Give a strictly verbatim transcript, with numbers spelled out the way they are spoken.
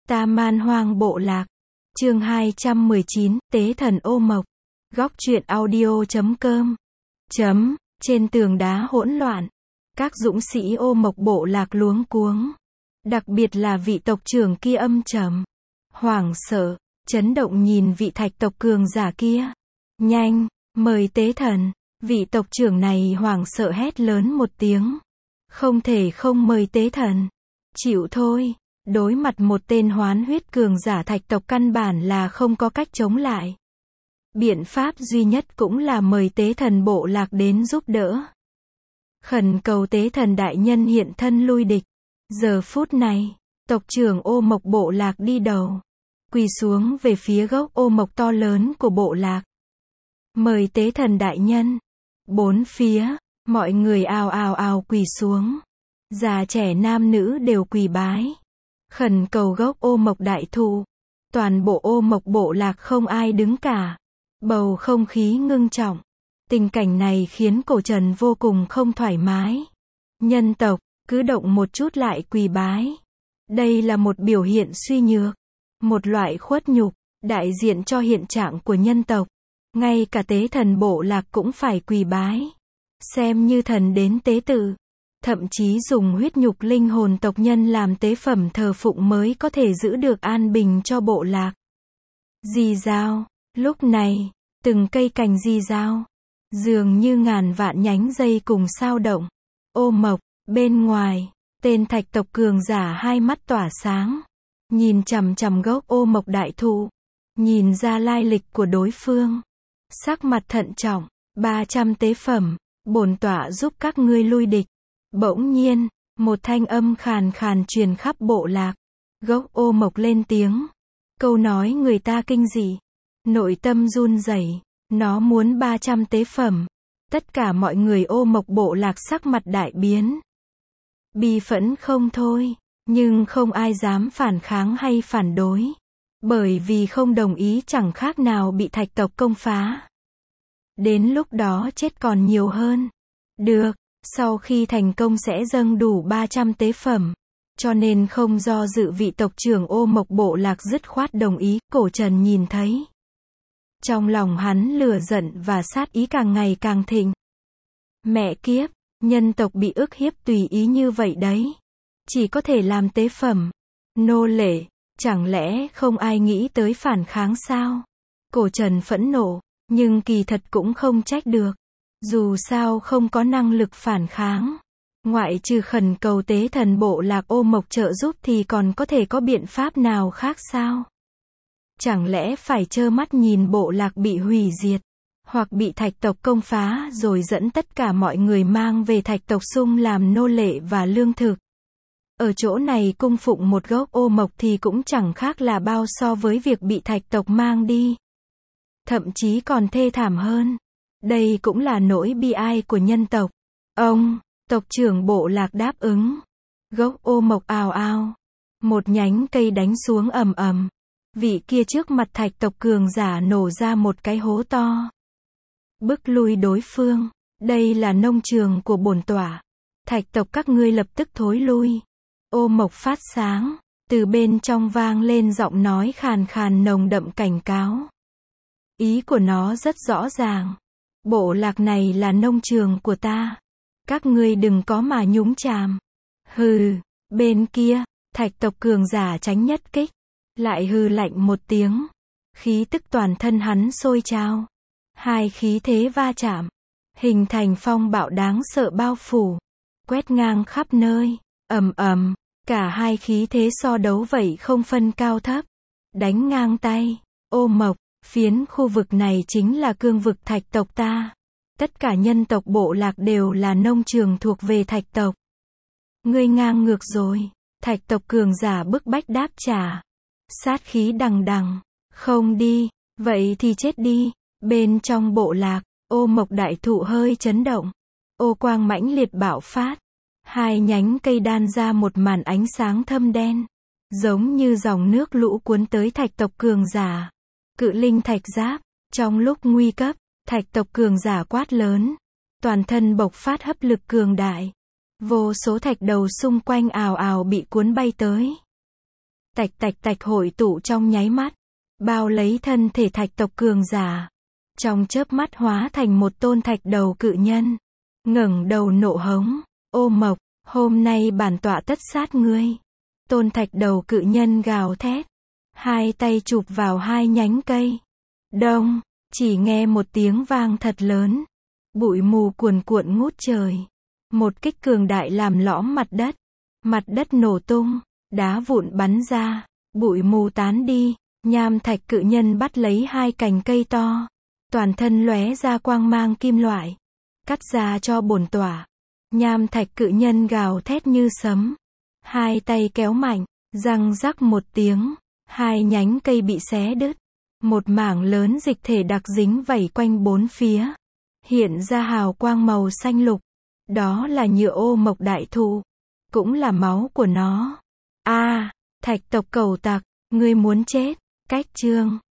Ta Man Hoang Bộ Lạc. Chương hai trăm mười chín, Tế Thần Ô Mộc. Góc truyện audio chấm com. Chấm, trên tường đá hỗn loạn. Các dũng sĩ Ô Mộc Bộ Lạc luống cuống. Đặc biệt là vị tộc trưởng kia âm trầm. Hoảng sợ, chấn động nhìn vị thạch tộc cường giả kia. Nhanh, mời tế thần. Vị tộc trưởng này hoảng sợ hét lớn một tiếng. Không thể không mời tế thần. Chịu thôi. Đối mặt một tên hoán huyết cường giả thạch tộc căn bản là không có cách chống lại. Biện pháp duy nhất cũng là mời tế thần bộ lạc đến giúp đỡ. Khẩn cầu tế thần đại nhân hiện thân lui địch. Giờ phút này, tộc trưởng Ô Mộc Bộ Lạc đi đầu. Quỳ xuống về phía gốc ô mộc to lớn của bộ lạc. Mời tế thần đại nhân. Bốn phía, mọi người ào ào ào quỳ xuống. Già trẻ nam nữ đều quỳ bái. Khẩn cầu gốc ô mộc đại thụ. Toàn bộ Ô Mộc Bộ Lạc không ai đứng cả. Bầu không khí ngưng trọng. Tình cảnh này khiến cổ Trần vô cùng không thoải mái. Nhân tộc, cứ động một chút lại quỳ bái. Đây là một biểu hiện suy nhược. Một loại khuất nhục, đại diện cho hiện trạng của nhân tộc. Ngay cả tế thần bộ lạc cũng phải quỳ bái. Xem như thần đến tế tự. Thậm chí dùng huyết nhục linh hồn tộc nhân làm tế phẩm thờ phụng mới có thể giữ được an bình cho bộ lạc. Rì rào, lúc này, từng cây cành rì rào. Dường như ngàn vạn nhánh dây cùng sao động. Ô Mộc, bên ngoài, tên thạch tộc cường giả hai mắt tỏa sáng. Nhìn chằm chằm gốc ô mộc đại thụ. Nhìn ra lai lịch của đối phương. Sắc mặt thận trọng. ba trăm tế phẩm. Bổn tọa giúp các ngươi lui địch. Bỗng nhiên, một thanh âm khàn khàn truyền khắp bộ lạc. Gốc ô mộc lên tiếng. Câu nói người ta kinh dị. Nội tâm run rẩy. Nó muốn ba trăm tế phẩm. Tất cả mọi người Ô Mộc Bộ Lạc sắc mặt đại biến. Bi phẫn không thôi. Nhưng không ai dám phản kháng hay phản đối. Bởi vì không đồng ý chẳng khác nào bị thạch tộc công phá. Đến lúc đó chết còn nhiều hơn. Được, sau khi thành công sẽ dâng đủ ba trăm tế phẩm. Cho nên không do dự vị tộc trưởng Ô Mộc Bộ Lạc dứt khoát đồng ý. Cổ Trần nhìn thấy. Trong lòng hắn lửa giận và sát ý càng ngày càng thịnh. Mẹ kiếp, nhân tộc bị ức hiếp tùy ý như vậy đấy. Chỉ có thể làm tế phẩm. Nô lệ, chẳng lẽ không ai nghĩ tới phản kháng sao? Cổ Trần phẫn nộ, nhưng kỳ thật cũng không trách được. Dù sao không có năng lực phản kháng. Ngoại trừ khẩn cầu tế thần bộ lạc Ô Mộc trợ giúp thì còn có thể có biện pháp nào khác sao? Chẳng lẽ phải trơ mắt nhìn bộ lạc bị hủy diệt, hoặc bị thạch tộc công phá rồi dẫn tất cả mọi người mang về thạch tộc sung làm nô lệ và lương thực. Ở chỗ này cung phụng một gốc ô mộc thì cũng chẳng khác là bao so với việc bị thạch tộc mang đi. Thậm chí còn thê thảm hơn. Đây cũng là nỗi bi ai của nhân tộc. Ông, tộc trưởng bộ lạc đáp ứng. Gốc ô mộc ào ào. Một nhánh cây đánh xuống ầm ầm. Vị kia trước mặt thạch tộc cường giả nổ ra một cái hố to. Bức lui đối phương. Đây là nông trường của bổn tọa. Thạch tộc các ngươi lập tức thối lui. Ô mộc phát sáng. Từ bên trong vang lên giọng nói khàn khàn nồng đậm cảnh cáo. Ý của nó rất rõ ràng. Bộ lạc này là nông trường của ta. Các ngươi đừng có mà nhúng chàm. Hừ, bên kia, thạch tộc cường giả tránh nhất kích. Lại hừ lạnh một tiếng. Khí tức toàn thân hắn sôi trào. Hai khí thế va chạm. Hình thành phong bạo đáng sợ bao phủ. Quét ngang khắp nơi. Ầm ầm. Cả hai khí thế so đấu vậy không phân cao thấp. Đánh ngang tay. Ô Mộc. Phiến khu vực này chính là cương vực thạch tộc ta. Tất cả nhân tộc bộ lạc đều là nông trường thuộc về thạch tộc. Ngươi ngang ngược rồi. Thạch tộc cường giả bức bách đáp trả. Sát khí đằng đằng. Không đi. Vậy thì chết đi. Bên trong bộ lạc, ô mộc đại thụ hơi chấn động. Ô quang mãnh liệt bạo phát. Hai nhánh cây đan ra một màn ánh sáng thâm đen. Giống như dòng nước lũ cuốn tới thạch tộc cường giả. Cự linh thạch giáp. Trong lúc nguy cấp, thạch tộc cường giả quát lớn. Toàn thân bộc phát hấp lực cường đại. Vô số thạch đầu xung quanh ào ào bị cuốn bay tới. tạch tạch tạch hội tụ trong nháy mắt, bao lấy thân thể thạch tộc cường giả. Trong chớp mắt hóa thành một tôn thạch đầu cự nhân, ngẩng đầu nộ hống, ô mộc, hôm nay bản tọa tất sát ngươi. Tôn thạch đầu cự nhân gào thét, hai tay chụp vào hai nhánh cây. Đông, chỉ nghe một tiếng vang thật lớn, bụi mù cuồn cuộn ngút trời. Một kích cường đại làm lõm mặt đất, mặt đất nổ tung, đá vụn bắn ra, bụi mù tán đi. Nham thạch cự nhân bắt lấy hai cành cây to, toàn thân lóe ra quang mang kim loại, cắt ra cho bổn tọa. Nham thạch cự nhân gào thét như sấm, hai tay kéo mạnh, răng rắc một tiếng, hai nhánh cây bị xé đứt, một mảng lớn dịch thể đặc dính vẩy quanh bốn phía, hiện ra hào quang màu xanh lục. Đó là nhựa ô mộc đại thụ, cũng là máu của nó. A, thạch tộc cẩu tặc, ngươi muốn chết. Cách chương